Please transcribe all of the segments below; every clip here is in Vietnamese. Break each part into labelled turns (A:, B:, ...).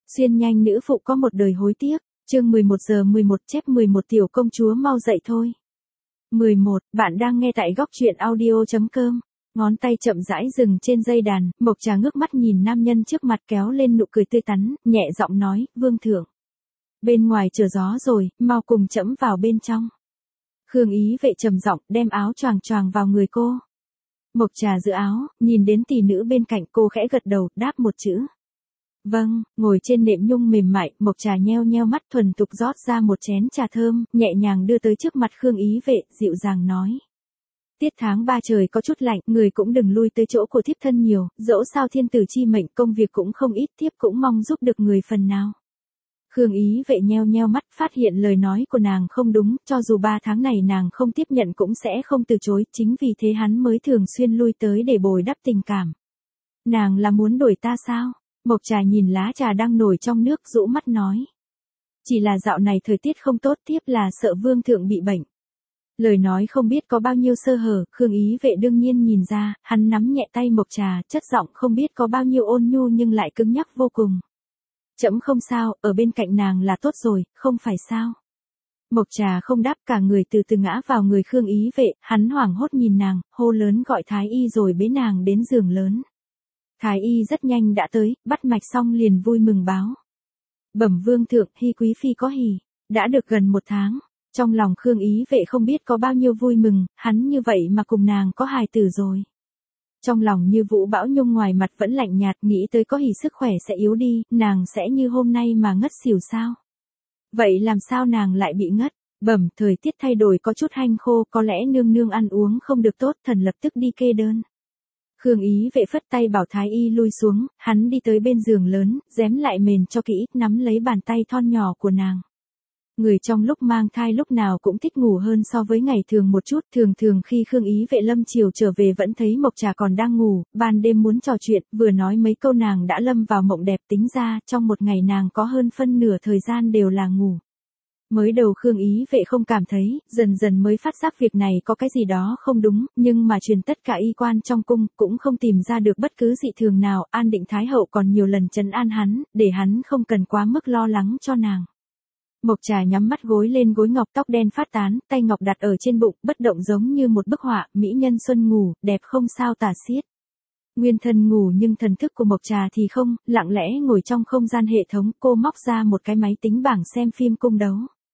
A: Xuyên nhanh nữ phụ có một đời hối tiếc, chương 11:11 chép 11 tiểu công chúa mau dậy thôi. 11, bạn đang nghe tại góc truyện audio.com. Ngón tay chậm rãi dừng trên dây đàn, Mộc Trà ngước mắt nhìn nam nhân trước mặt kéo lên nụ cười tươi tắn, nhẹ giọng nói, vương thượng. Bên ngoài trở gió rồi, mau cùng trẫm vào bên trong. Khương Ý Vệ trầm giọng đem áo choàng choàng vào người cô. Mộc Trà giữ áo, nhìn đến tỷ nữ bên cạnh cô khẽ gật đầu, đáp một chữ. Vâng, ngồi trên nệm nhung mềm mại, Mộc Trà nheo nheo mắt thuần thục rót ra một chén trà thơm, nhẹ nhàng đưa tới trước mặt Khương Ý Vệ, dịu dàng nói. Tiết tháng 3 trời có chút lạnh, người cũng đừng lui tới chỗ của thiếp thân nhiều, dẫu sao thiên tử chi mệnh công việc cũng không ít, thiếp cũng mong giúp được người phần nào. Khương Ý Vệ nheo nheo mắt, phát hiện lời nói của nàng không đúng, cho dù 3 tháng này nàng không tiếp nhận cũng sẽ không từ chối, chính vì thế hắn mới thường xuyên lui tới để bồi đắp tình cảm. Nàng là muốn đuổi ta sao? Mộc Trà nhìn lá trà đang nổi trong nước, rũ mắt nói. Chỉ là dạo này thời tiết không tốt, tiếp là sợ vương thượng bị bệnh. Lời nói không biết có bao nhiêu sơ hở, Khương Ý Vệ đương nhiên nhìn ra, hắn nắm nhẹ tay Mộc Trà, chất giọng không biết có bao nhiêu ôn nhu nhưng lại cứng nhắc vô cùng. Trẫm không sao, ở bên cạnh nàng là tốt rồi, không phải sao? Mộc Trà không đáp, cả người từ từ ngã vào người Khương Ý Vệ, hắn hoảng hốt nhìn nàng, hô lớn gọi thái y rồi bế nàng đến giường lớn. Thái y rất nhanh đã tới, bắt mạch xong liền vui mừng báo. Bẩm vương thượng, Hy quý phi có hỉ, đã được gần 1 tháng. Trong lòng Khương Ý Vệ không biết có bao nhiêu vui mừng, hắn như vậy mà cùng nàng có hài tử rồi. Trong lòng như vũ bão nhung, ngoài mặt vẫn lạnh nhạt, nghĩ tới có hỉ sức khỏe sẽ yếu đi, nàng sẽ như hôm nay mà ngất xỉu sao? Vậy làm sao nàng lại bị ngất? Bẩm, thời tiết thay đổi có chút hanh khô, có lẽ nương nương ăn uống không được tốt, thần lập tức đi kê đơn. Khương Ý Vệ phất tay bảo thái y lui xuống, hắn đi tới bên giường lớn, dém lại mền cho kỹ, nắm lấy bàn tay thon nhỏ của nàng. Người trong lúc mang thai lúc nào cũng thích ngủ hơn so với ngày thường một chút, thường khi Khương Ý Vệ lâm chiều trở về vẫn thấy Mộc Trà còn đang ngủ, ban đêm muốn trò chuyện, vừa nói mấy câu nàng đã lâm vào mộng đẹp, tính ra, trong một ngày nàng có hơn phân nửa thời gian đều là ngủ. Mới đầu Khương Ý Vệ không cảm thấy, dần dần mới phát giác việc này có cái gì đó không đúng, nhưng mà truyền tất cả y quan trong cung, cũng không tìm ra được bất cứ dị thường nào, An Định Thái Hậu còn nhiều lần trấn an hắn, để hắn không cần quá mức lo lắng cho nàng. Mộc Trà nhắm mắt gối lên gối ngọc, tóc đen phát tán, tay ngọc đặt ở trên bụng, bất động giống như một bức họa, mỹ nhân xuân ngủ, đẹp không sao tả xiết. Nguyên thân ngủ nhưng thần thức của Mộc Trà thì không, lặng lẽ ngồi trong không gian hệ thống, cô móc ra một cái máy tính bảng xem phim cung đấu.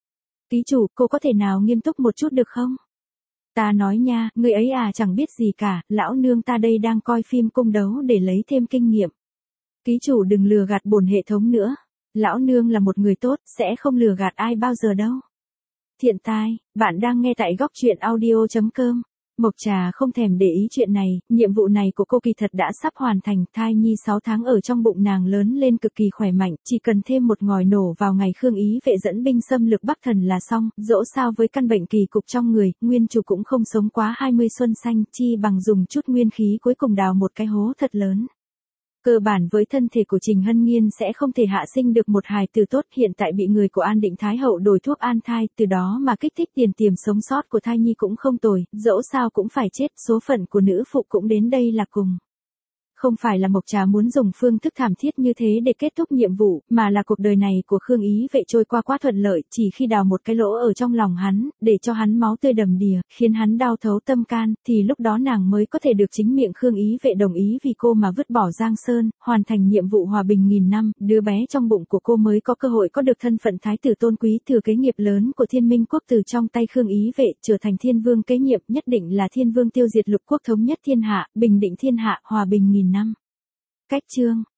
A: Ký chủ, cô có thể nào nghiêm túc một chút được không? Ta nói nha, người ấy à chẳng biết gì cả, lão nương ta đây đang coi phim cung đấu để lấy thêm kinh nghiệm. Ký chủ đừng lừa gạt bổn hệ thống nữa. Lão nương là một người tốt, sẽ không lừa gạt ai bao giờ đâu. Thiện tai, bạn đang nghe tại góc truyện audio.com. Mộc Trà không thèm để ý chuyện này, nhiệm vụ này của cô kỳ thật đã sắp hoàn thành, thai nhi 6 tháng ở trong bụng nàng lớn lên cực kỳ khỏe mạnh, chỉ cần thêm một ngòi nổ vào ngày Khương Ý Vệ dẫn binh xâm lược Bắc Thần là xong, dẫu sao với căn bệnh kỳ cục trong người, nguyên chủ cũng không sống quá 20 xuân xanh, chi bằng dùng chút nguyên khí cuối cùng đào một cái hố thật lớn. Cơ bản với thân thể của Trình Hân Nghiên sẽ không thể hạ sinh được một hài tử tốt, hiện tại bị người của An Định Thái Hậu đổi thuốc an thai, từ đó mà kích thích tiền tiềm sống sót của thai nhi cũng không tồi, dẫu sao cũng phải chết, số phận của nữ phụ cũng đến đây là cùng. Không phải là Mộc Trà muốn dùng phương thức thảm thiết như thế để kết thúc nhiệm vụ, mà là cuộc đời này của Khương Ý Vệ trôi qua quá thuận lợi, chỉ khi đào một cái lỗ ở trong lòng hắn, để cho hắn máu tươi đầm đìa, khiến hắn đau thấu tâm can, thì lúc đó nàng mới có thể được chính miệng Khương Ý Vệ đồng ý vì cô mà vứt bỏ Giang Sơn, hoàn thành nhiệm vụ hòa bình nghìn năm, đứa bé trong bụng của cô mới có cơ hội có được thân phận thái tử tôn quý, thừa kế nghiệp lớn của Thiên Minh quốc từ trong tay Khương Ý Vệ, trở thành thiên vương kế nhiệm, nhất định là thiên vương tiêu diệt lục quốc, thống nhất thiên hạ, bình định thiên hạ, hòa bình nghìn năm. Cách chương